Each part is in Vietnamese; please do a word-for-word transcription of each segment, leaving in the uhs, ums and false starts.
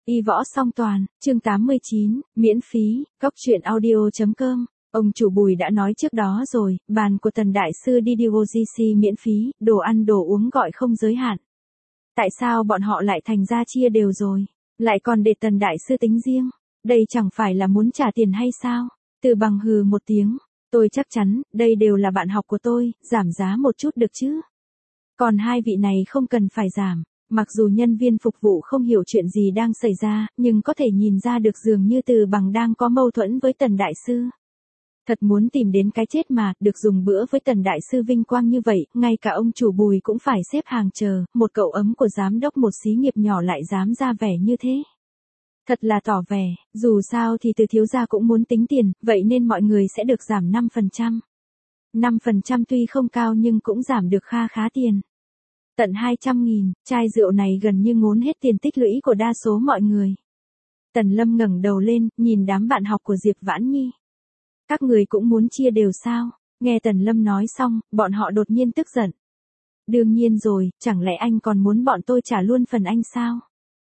Y võ song toàn, chương tám mươi chín, miễn phí, góc truyện audio chấm com. Ông chủ Bùi đã nói trước đó rồi, bàn của Tần Đại Sư đi đi ô giê xê miễn phí, đồ ăn đồ uống gọi không giới hạn. Tại sao bọn họ lại thành ra chia đều rồi, lại còn để Tần Đại Sư tính riêng? Đây chẳng phải là muốn trả tiền hay sao? Từ Bằng hừ một tiếng, tôi chắc chắn, đây đều là bạn học của tôi, giảm giá một chút được chứ? Còn hai vị này không cần phải giảm. Mặc dù nhân viên phục vụ không hiểu chuyện gì đang xảy ra, nhưng có thể nhìn ra được dường như Từ Bằng đang có mâu thuẫn với Tần Đại Sư. Thật muốn tìm đến cái chết mà, được dùng bữa với Tần Đại Sư vinh quang như vậy, ngay cả ông chủ Bùi cũng phải xếp hàng chờ, một cậu ấm của giám đốc một xí nghiệp nhỏ lại dám ra vẻ như thế. Thật là tỏ vẻ, dù sao thì Từ thiếu gia cũng muốn tính tiền, vậy nên mọi người sẽ được giảm năm phần trăm. năm phần trăm tuy không cao nhưng cũng giảm được kha khá tiền. Tận hai trăm nghìn, chai rượu này gần như ngốn hết tiền tích lũy của đa số mọi người. Tần Lâm ngẩng đầu lên, nhìn đám bạn học của Diệp Vãn Nhi. Các người cũng muốn chia đều sao? Nghe Tần Lâm nói xong, bọn họ đột nhiên tức giận. Đương nhiên rồi, chẳng lẽ anh còn muốn bọn tôi trả luôn phần anh sao?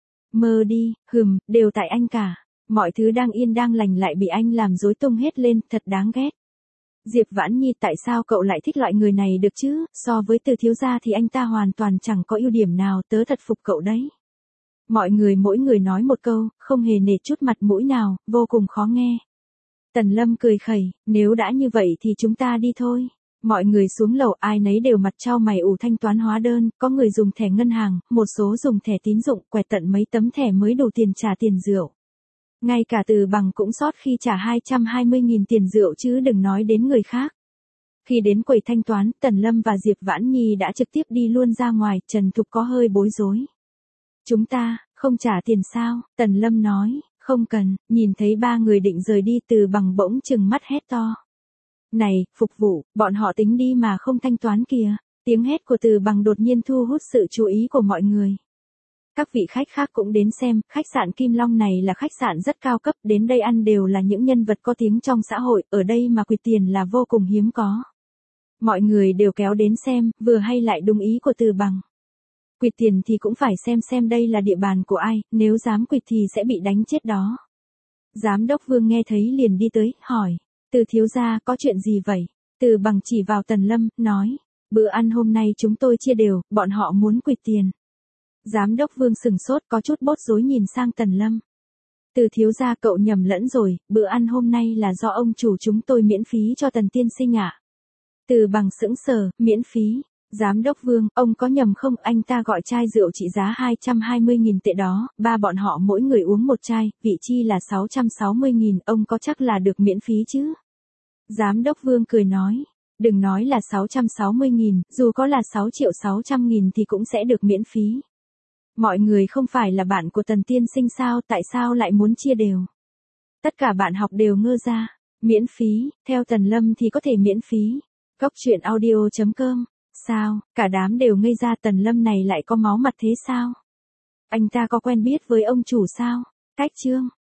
Mơ đi, hừm, đều tại anh cả. Mọi thứ đang yên đang lành lại bị anh làm rối tung hết lên, thật đáng ghét. Diệp Vãn Nhi, tại sao cậu lại thích loại người này được chứ? So với Từ thiếu gia thì anh ta hoàn toàn chẳng có ưu điểm nào, tớ thật phục cậu đấy. Mọi người mỗi người nói một câu, không hề nể chút mặt mũi nào, vô cùng khó nghe. Tần Lâm cười khẩy, nếu đã như vậy thì chúng ta đi thôi. Mọi người xuống lầu, ai nấy đều mặt trao mày ủ thanh toán hóa đơn, có người dùng thẻ ngân hàng, một số dùng thẻ tín dụng, quẹt tận mấy tấm thẻ mới đủ tiền trả tiền rượu. Ngay cả Từ Bằng cũng sót khi trả hai trăm hai mươi nghìn tiền rượu chứ đừng nói đến người khác. Khi đến quầy thanh toán, Tần Lâm và Diệp Vãn Nhi đã trực tiếp đi luôn ra ngoài, Trần Thục có hơi bối rối. Chúng ta, không trả tiền sao? Tần Lâm nói, không cần, nhìn thấy ba người định rời đi, Từ Bằng bỗng chừng mắt hét to. Này, phục vụ, bọn họ tính đi mà không thanh toán kìa. Tiếng hét của Từ Bằng đột nhiên thu hút sự chú ý của mọi người. Các vị khách khác cũng đến xem, khách sạn Kim Long này là khách sạn rất cao cấp, đến đây ăn đều là những nhân vật có tiếng trong xã hội, ở đây mà quỵt tiền là vô cùng hiếm có. Mọi người đều kéo đến xem, vừa hay lại đúng ý của Từ Bằng. Quỵt tiền thì cũng phải xem xem đây là địa bàn của ai, nếu dám quỵt thì sẽ bị đánh chết đó. Giám đốc Vương nghe thấy liền đi tới, hỏi, Từ thiếu gia có chuyện gì vậy? Từ Bằng chỉ vào Tần Lâm, nói, bữa ăn hôm nay chúng tôi chia đều, bọn họ muốn quỵt tiền. Giám đốc Vương sừng sốt có chút bối rối nhìn sang Tần Lâm. Từ thiếu gia cậu nhầm lẫn rồi, bữa ăn hôm nay là do ông chủ chúng tôi miễn phí cho Tần tiên sinh ạ. À? Từ Bằng sững sờ, miễn phí. Giám đốc Vương, ông có nhầm không? Anh ta gọi chai rượu trị giá hai trăm hai mươi nghìn tệ đó, ba bọn họ mỗi người uống một chai, vị chi là sáu trăm sáu mươi nghìn, ông có chắc là được miễn phí chứ? Giám đốc Vương cười nói, đừng nói là sáu trăm sáu mươi nghìn, dù có là sáu triệu sáu trăm nghìn thì cũng sẽ được miễn phí. Mọi người không phải là bạn của Tần tiên sinh sao, tại sao lại muốn chia đều? Tất cả bạn học đều ngơ ra. Miễn phí, theo Tần Lâm thì có thể miễn phí. Góc truyện audio chấm com. Sao, cả đám đều ngây ra, Tần Lâm này lại có máu mặt thế sao? Anh ta có quen biết với ông chủ sao? Cách chương.